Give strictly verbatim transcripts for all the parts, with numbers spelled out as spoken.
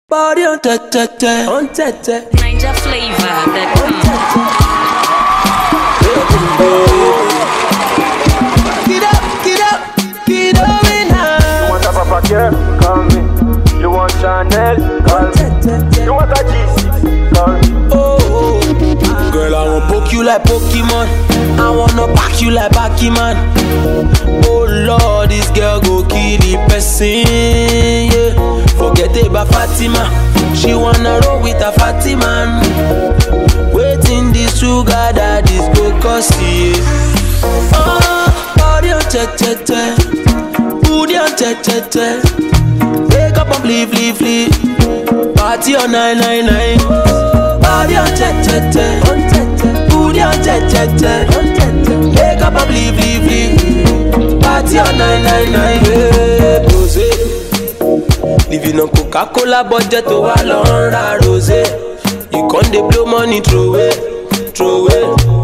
Body on tete, on tete. Ninja flavor that Get up, get up, get up in high. You want a Papa Care? Call me. You want Chanel? Call me. You want a G six? Call me. Oh, oh. Girl, I wanna poke you like Pokemon. I wanna back you like Pac-Man. Oh Lord, this girl go kill the person, yeah. Forget about Fatima. She wanna roll with a fatty man. Waiting this sugar daddy's go cost you. Oh, body on te-te-te, booty on te-te-te. Wake up and leave, leave, leave. Party on nine nine nine. Body on te-te-te, booty on te-te-te. Wake up and leave, leave, leave. Party on nine nine nine. Hey, Rosé. Living on Coca-Cola budget to a long rosé. You can't dey blow money throw away, throw away.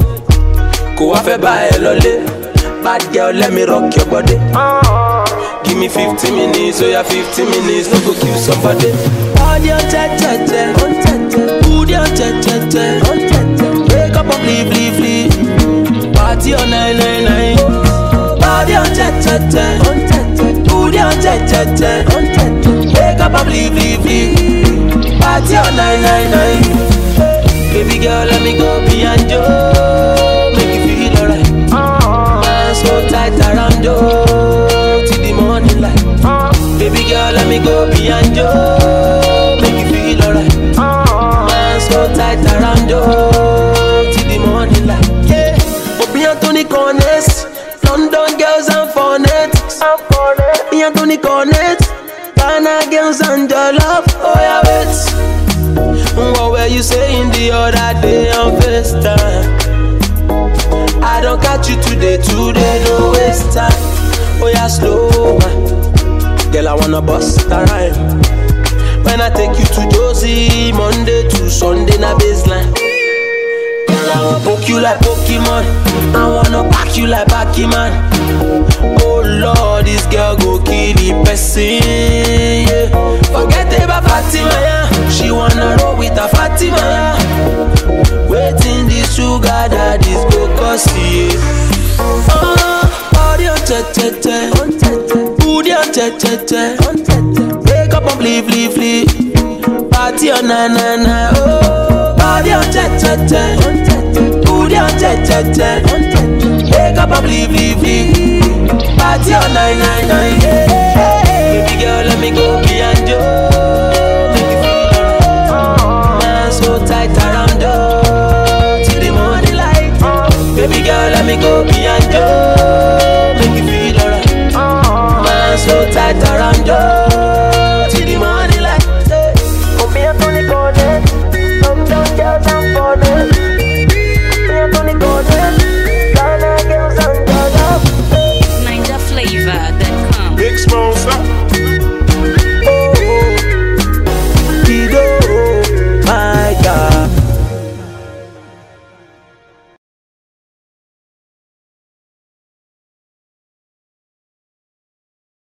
Go off a buy a lolly. Bad girl, let me rock your body. Give me fifty minutes, oh yeah, fifty minutes. No go kill somebody. Body on te-te-te, booty on te-te-te. Wake up and leave, leave, leave. Party on nine nine nine. Body on te-te-te, booty on te-te-te. Wake up and leave, leave, leave. Party on nine nine nine. Baby girl, let me go beyond you. Make you feel alright. Man so tight around you till the morning light. Baby girl, let me go beyond you. Make you feel alright. Man so tight around you till the morning light. Yeah, Bobby Anthony Cornets, London girls and phonetics. Bobby Anthony Cornets, Ghana girls and your love. Oh yeah, wait. What were you saying the other day on FaceTime? I don't catch you today, today, no waste time. Oh yeah, slow man. Girl, I wanna bust a rhyme. When I take you to Josie, Monday to Sunday, na baseline. Girl, I wanna poke you like Pokemon. I wanna pack you like Pac-Man. Oh Lord, this girl go kill the person, yeah. Forget about Fatima, yeah. She wanna roll with a Fatima, yeah. Waiting this sugar daddy's go cost you. Oh, body on te-te-te, booty on te-te-te. Wake up and leave, leave, leave. Party on nine nine nine. Oh, body on te-te-te, booty on te-te-te. Wake up and leave, leave, leave. Party on nine nine nine. Baby girl, let me go beyond you. Make you feel alright. Man so tight around you till the morning light. Baby girl, let me go beyond you. Make you feel alright. Man so tight around you